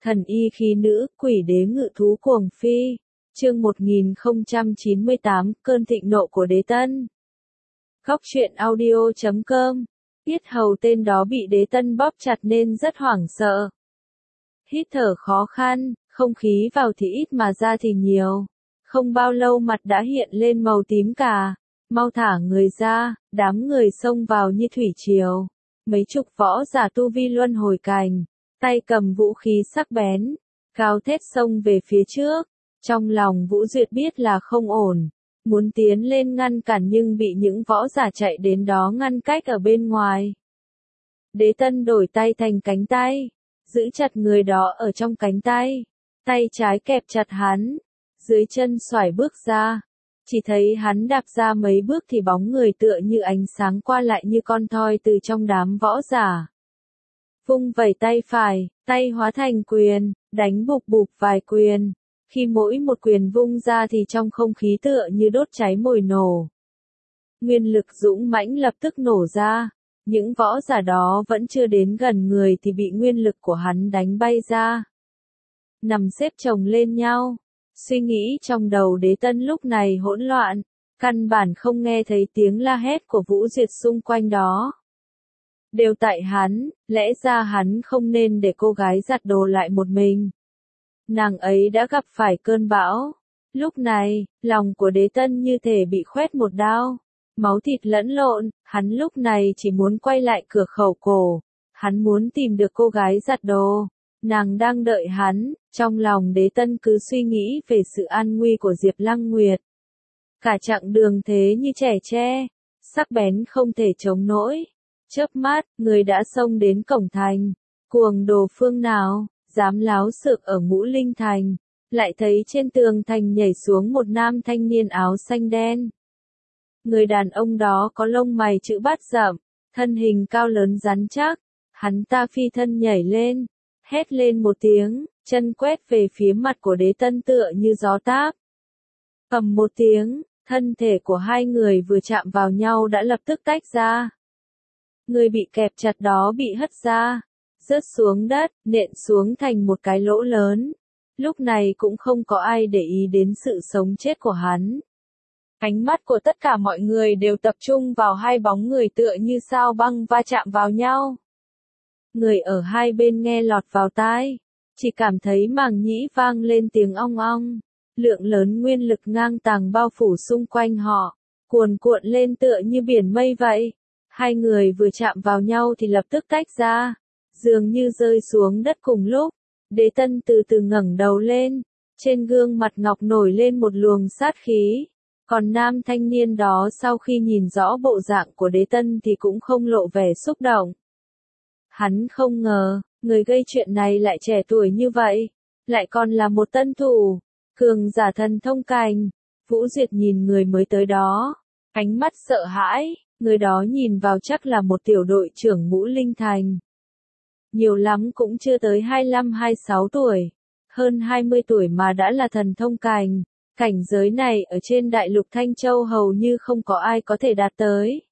Thần y khí nữ, quỷ đế ngự thú cuồng phi. Chương 1098, cơn thịnh nộ của đế tân. Góc truyện audio.com. Yết hầu tên đó bị đế tân bóp chặt nên rất hoảng sợ. Hít thở khó khăn, không khí vào thì ít mà ra thì nhiều. Không bao lâu mặt đã hiện lên màu tím cả. Mau thả người ra, đám người xông vào như thủy triều. Mấy chục võ giả tu vi luân hồi cành, tay cầm vũ khí sắc bén, cao thét xông về phía trước. Trong lòng Vũ Duyệt biết là không ổn, muốn tiến lên ngăn cản nhưng bị những võ giả chạy đến đó ngăn cách ở bên ngoài. Đế tân đổi tay thành cánh tay, giữ chặt người đó ở trong cánh tay, tay trái kẹp chặt hắn, dưới chân xoải bước ra. Chỉ thấy hắn đạp ra mấy bước thì bóng người tựa như ánh sáng qua lại như con thoi từ trong đám võ giả. Vung vẩy tay phải, tay hóa thành quyền, đánh bụp bụp vài quyền. Khi mỗi một quyền vung ra thì trong không khí tựa như đốt cháy mồi nổ. Nguyên lực dũng mãnh lập tức nổ ra. Những võ giả đó vẫn chưa đến gần người thì bị nguyên lực của hắn đánh bay ra. Nằm xếp chồng lên nhau. Suy nghĩ trong đầu đế tân lúc này hỗn loạn. Căn bản không nghe thấy tiếng la hét của Vũ Duyệt xung quanh đó. Đều tại hắn, lẽ ra hắn không nên để cô gái giặt đồ lại một mình. Nàng ấy đã gặp phải cơn bão. Lúc này, lòng của đế tân như thể bị khoét một đao. Máu thịt lẫn lộn, hắn lúc này chỉ muốn quay lại cửa khẩu cổ. Hắn muốn tìm được cô gái giặt đồ. Nàng đang đợi hắn, trong lòng đế tân cứ suy nghĩ về sự an nguy của Diệp Lăng Nguyệt. Cả chặng đường thế như trẻ tre, sắc bén không thể chống nổi. Chớp mắt, người đã xông đến cổng thành. Cuồng đồ phương nào, dám láo xược ở Ngũ Linh Thành. Lại thấy trên tường thành nhảy xuống một nam thanh niên áo xanh đen. Người đàn ông đó có lông mày chữ bát rậm, thân hình cao lớn rắn chắc. Hắn ta phi thân nhảy lên, hét lên một tiếng, chân quét về phía mặt của đế tân tựa như gió táp. Ầm một tiếng, thân thể của hai người vừa chạm vào nhau đã lập tức tách ra. Người bị kẹp chặt đó bị hất ra, rớt xuống đất, nện xuống thành một cái lỗ lớn. Lúc này cũng không có ai để ý đến sự sống chết của hắn. Ánh mắt của tất cả mọi người đều tập trung vào hai bóng người tựa như sao băng va chạm vào nhau. Người ở hai bên nghe lọt vào tai, chỉ cảm thấy màng nhĩ vang lên tiếng ong ong. Lượng lớn nguyên lực ngang tàng bao phủ xung quanh họ, cuồn cuộn lên tựa như biển mây vậy. Hai người vừa chạm vào nhau thì lập tức tách ra, dường như rơi xuống đất cùng lúc. Đế tân từ từ ngẩng đầu lên, trên gương mặt ngọc nổi lên một luồng sát khí. Còn nam thanh niên đó sau khi nhìn rõ bộ dạng của đế tân thì cũng không lộ vẻ xúc động. Hắn không ngờ, người gây chuyện này lại trẻ tuổi như vậy, lại còn là một tân thủ, cường giả thần thông cành. Vũ Duyệt nhìn người mới tới đó, ánh mắt sợ hãi. Người đó nhìn vào chắc là một tiểu đội trưởng Ngũ Linh Thành. Nhiều lắm cũng chưa tới 25-26 tuổi. Hơn 20 tuổi mà đã là thần thông cành. Cảnh giới này ở trên đại lục Thanh Châu hầu như không có ai có thể đạt tới.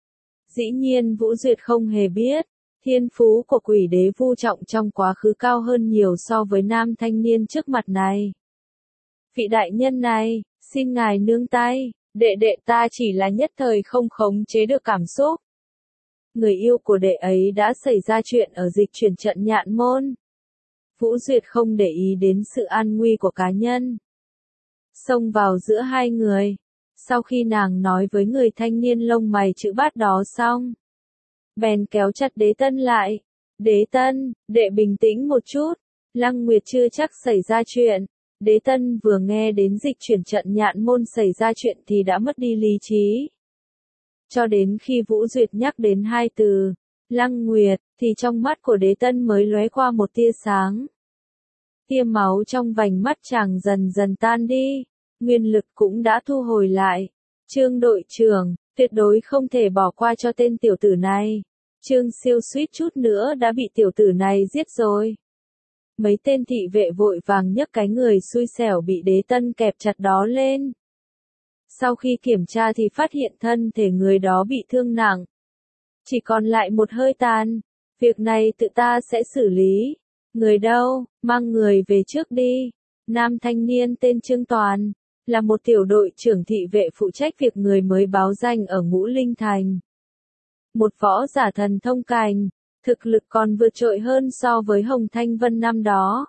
Dĩ nhiên Vũ Duyệt không hề biết. Thiên phú của quỷ đế Vu Trọng trong quá khứ cao hơn nhiều so với nam thanh niên trước mặt này. Vị đại nhân này, xin ngài nương tay. Đệ đệ ta chỉ là nhất thời không khống chế được cảm xúc. Người yêu của đệ ấy đã xảy ra chuyện ở dịch chuyển trận Nhạn Môn. Vũ Duyệt không để ý đến sự an nguy của cá nhân. Xông vào giữa hai người. Sau khi nàng nói với người thanh niên lông mày chữ bát đó xong, bèn kéo chặt đế tân lại. Đế tân, đệ bình tĩnh một chút. Lăng Nguyệt chưa chắc xảy ra chuyện. Đế tân vừa nghe đến dịch chuyển trận Nhạn Môn xảy ra chuyện thì đã mất đi lý trí. Cho đến khi Vũ Duyệt nhắc đến hai từ, Lăng Nguyệt, thì trong mắt của đế tân mới lóe qua một tia sáng. Tia máu trong vành mắt chàng dần dần tan đi, nguyên lực cũng đã thu hồi lại. Trương đội trưởng, tuyệt đối không thể bỏ qua cho tên tiểu tử này. Trương Siêu suýt chút nữa đã bị tiểu tử này giết rồi. Mấy tên thị vệ vội vàng nhấc cái người xui xẻo bị đế tân kẹp chặt đó lên. Sau khi kiểm tra thì phát hiện thân thể người đó bị thương nặng. Chỉ còn lại một hơi tàn. Việc này tự ta sẽ xử lý. Người đâu, mang người về trước đi. Nam thanh niên tên Trương Toàn, là một tiểu đội trưởng thị vệ phụ trách việc người mới báo danh ở Ngũ Linh Thành. Một võ giả thần thông cành, thực lực còn vượt trội hơn so với Hồng Thanh Vân năm đó.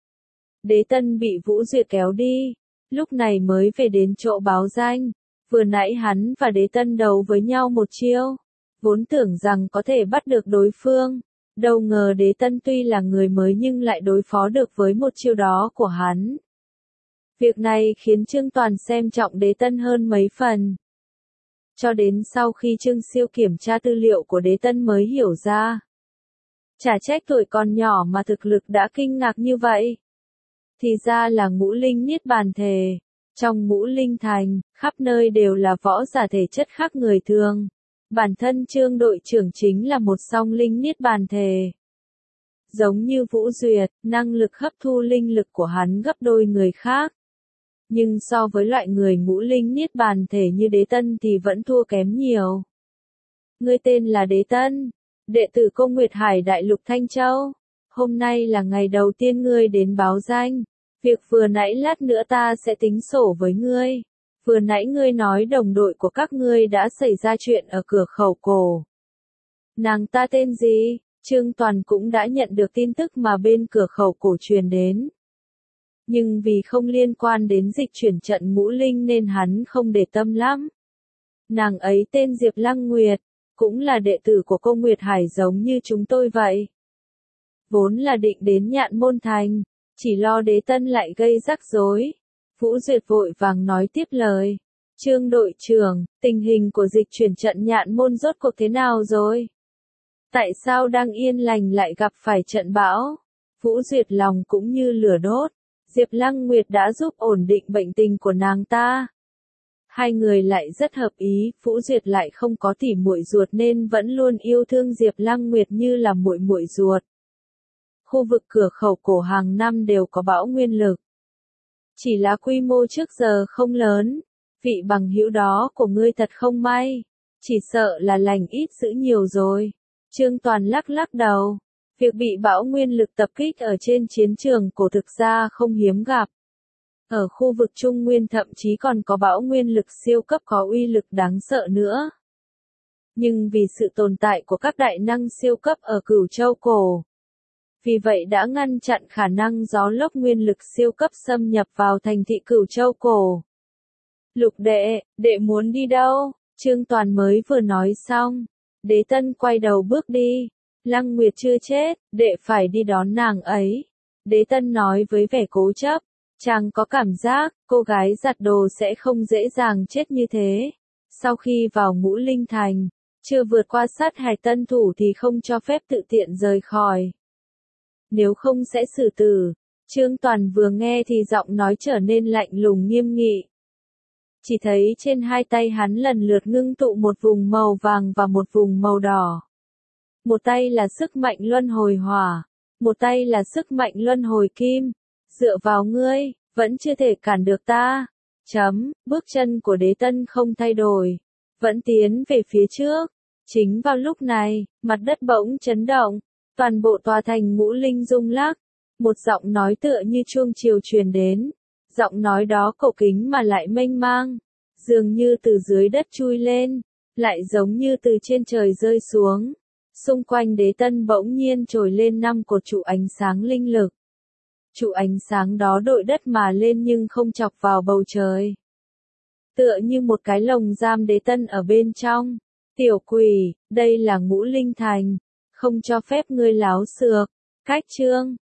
Đế Tân bị Vũ Duyệt kéo đi, lúc này mới về đến chỗ báo danh. Vừa nãy hắn và Đế Tân đấu với nhau một chiêu, vốn tưởng rằng có thể bắt được đối phương. Đâu ngờ Đế Tân tuy là người mới nhưng lại đối phó được với một chiêu đó của hắn. Việc này khiến Trương Toàn xem trọng Đế Tân hơn mấy phần. Cho đến sau khi Trương Siêu kiểm tra tư liệu của Đế Tân mới hiểu ra. Chả trách tuổi còn nhỏ mà thực lực đã kinh ngạc như vậy. Thì ra là Ngũ Linh Niết Bàn Thể. Trong Ngũ Linh Thành, khắp nơi đều là võ giả thể chất khác người thường. Bản thân Trương đội trưởng chính là một song linh niết bàn thể. Giống như Vũ Duyệt, năng lực hấp thu linh lực của hắn gấp đôi người khác. Nhưng so với loại người ngũ linh niết bàn thể như Đế Tân thì vẫn thua kém nhiều. Ngươi tên là Đế Tân, đệ tử Công Nguyệt Hải Đại Lục Thanh Châu. Hôm nay là ngày đầu tiên ngươi đến báo danh. Việc vừa nãy lát nữa ta sẽ tính sổ với ngươi. Vừa nãy ngươi nói đồng đội của các ngươi đã xảy ra chuyện ở cửa khẩu cổ. Nàng ta tên gì? Trương Toàn cũng đã nhận được tin tức mà bên cửa khẩu cổ truyền đến. Nhưng vì không liên quan đến dịch chuyển trận Ngũ Linh nên hắn không để tâm lắm. Nàng ấy tên Diệp Lăng Nguyệt, cũng là đệ tử của Công Nguyệt Hải giống như chúng tôi vậy. Vốn là định đến Nhạn Môn Thành, chỉ lo Đế Tân lại gây rắc rối. Vũ Duyệt vội vàng nói tiếp lời. Trương đội trưởng, tình hình của dịch chuyển trận Nhạn Môn rốt cuộc thế nào rồi? Tại sao đang yên lành lại gặp phải trận bão? Vũ Duyệt lòng cũng như lửa đốt. Diệp Lăng Nguyệt đã giúp ổn định bệnh tình của nàng ta. Hai người lại rất hợp ý, Vũ Duyệt lại không có tỉ muội ruột nên vẫn luôn yêu thương Diệp Lăng Nguyệt như là muội muội ruột. Khu vực cửa khẩu cổ hàng năm đều có bão nguyên lực. Chỉ là quy mô trước giờ không lớn, vị bằng hữu đó của ngươi thật không may, chỉ sợ là lành ít dữ nhiều rồi. Trương Toàn lắc lắc đầu, việc bị bão nguyên lực tập kích ở trên chiến trường cổ thực ra không hiếm gặp. Ở khu vực Trung Nguyên thậm chí còn có bão nguyên lực siêu cấp có uy lực đáng sợ nữa. Nhưng vì sự tồn tại của các đại năng siêu cấp ở Cửu Châu cổ, vì vậy đã ngăn chặn khả năng gió lốc nguyên lực siêu cấp xâm nhập vào thành thị Cửu Châu cổ. Lục đệ, đệ muốn đi đâu? Trương Toàn mới vừa nói xong. Đế Tân quay đầu bước đi. Lăng Nguyệt chưa chết, đệ phải đi đón nàng ấy. Đế Tân nói với vẻ cố chấp. Chàng có cảm giác, cô gái giặt đồ sẽ không dễ dàng chết như thế. Sau khi vào Ngũ Linh Thành, chưa vượt qua sát hạch tân thủ thì không cho phép tự tiện rời khỏi. Nếu không sẽ xử tử. Trương Toàn vừa nghe thì giọng nói trở nên lạnh lùng nghiêm nghị. Chỉ thấy trên hai tay hắn lần lượt ngưng tụ một vùng màu vàng và một vùng màu đỏ. Một tay là sức mạnh luân hồi hỏa, một tay là sức mạnh luân hồi kim. Dựa vào ngươi, vẫn chưa thể cản được ta. Bước chân của Đế Tân không thay đổi, vẫn tiến về phía trước. Chính vào lúc này, mặt đất bỗng chấn động, toàn bộ tòa thành Ngũ Linh rung lắc. Một giọng nói tựa như chuông chiều truyền đến. Giọng nói đó cổ kính mà lại mênh mang, dường như từ dưới đất chui lên, lại giống như từ trên trời rơi xuống. Xung quanh Đế Tân bỗng nhiên trồi lên 5 cột trụ ánh sáng linh lực. Trụ ánh sáng đó đội đất mà lên nhưng không chọc vào bầu trời. Tựa như một cái lồng giam Đế Tân ở bên trong. Tiểu quỷ, đây là Ngũ Linh Thành, không cho phép ngươi láo xược. Cách chương